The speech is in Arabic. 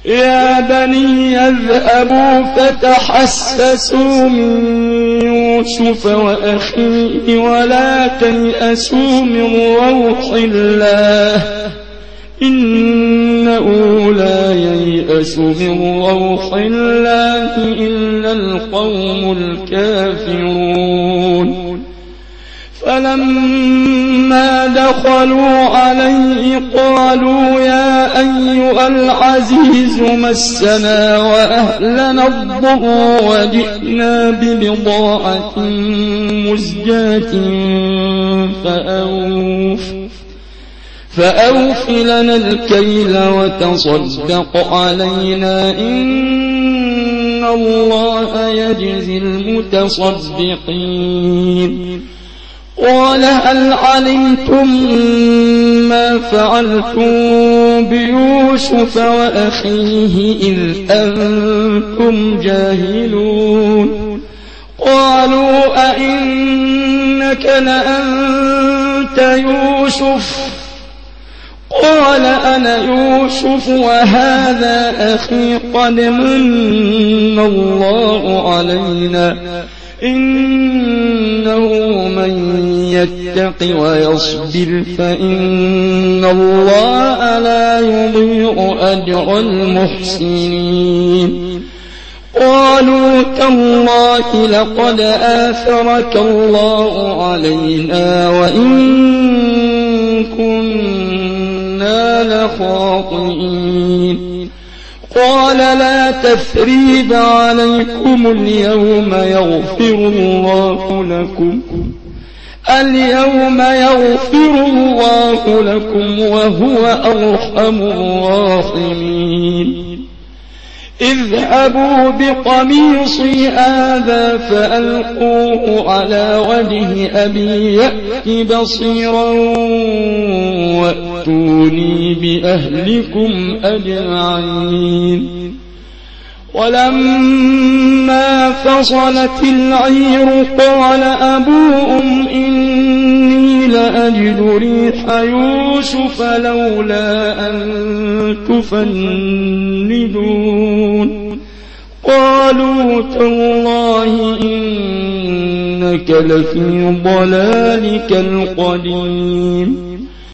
يا بني اذهبوا فتحسسوا من يوسف وأخيه ولا تيأسوا من روح الله إنه لا ييأس من روح الله إلا القوم الكافرون فلما دخلوا عليه قالوا يا أيها العزيز مسنا وأهلنا الضر وجئنا ببضاعة مزجاة فأوف لنا الكيل وتصدق علينا إن الله يجزي المتصدقين قال هل علمتم ما فعلتم بيوسف وأخيه إذ أنتم جاهلون قالوا أئنك لأنت يوسف قال أنا يوسف وهذا أخي قد من الله علينا إنه من يتق ويصبر فإن الله لا يضيع أجر المحسنين قالوا تالله لقد آثرك الله علينا وإن كنا لخاطئين قال لا تثريب عليكم اليوم يغفر الله لكم وهو أرحم الراحمين اذهبوا بقميصي هذا فألقوه على وجه أبي يأت بصيرا وأتوني بأهلكم أجمعين ولما فصلت العير قال أبوهم إني لأجد ريح يوسف لولا أن تفندون قالوا تالله إنك لفي ضلالك القديم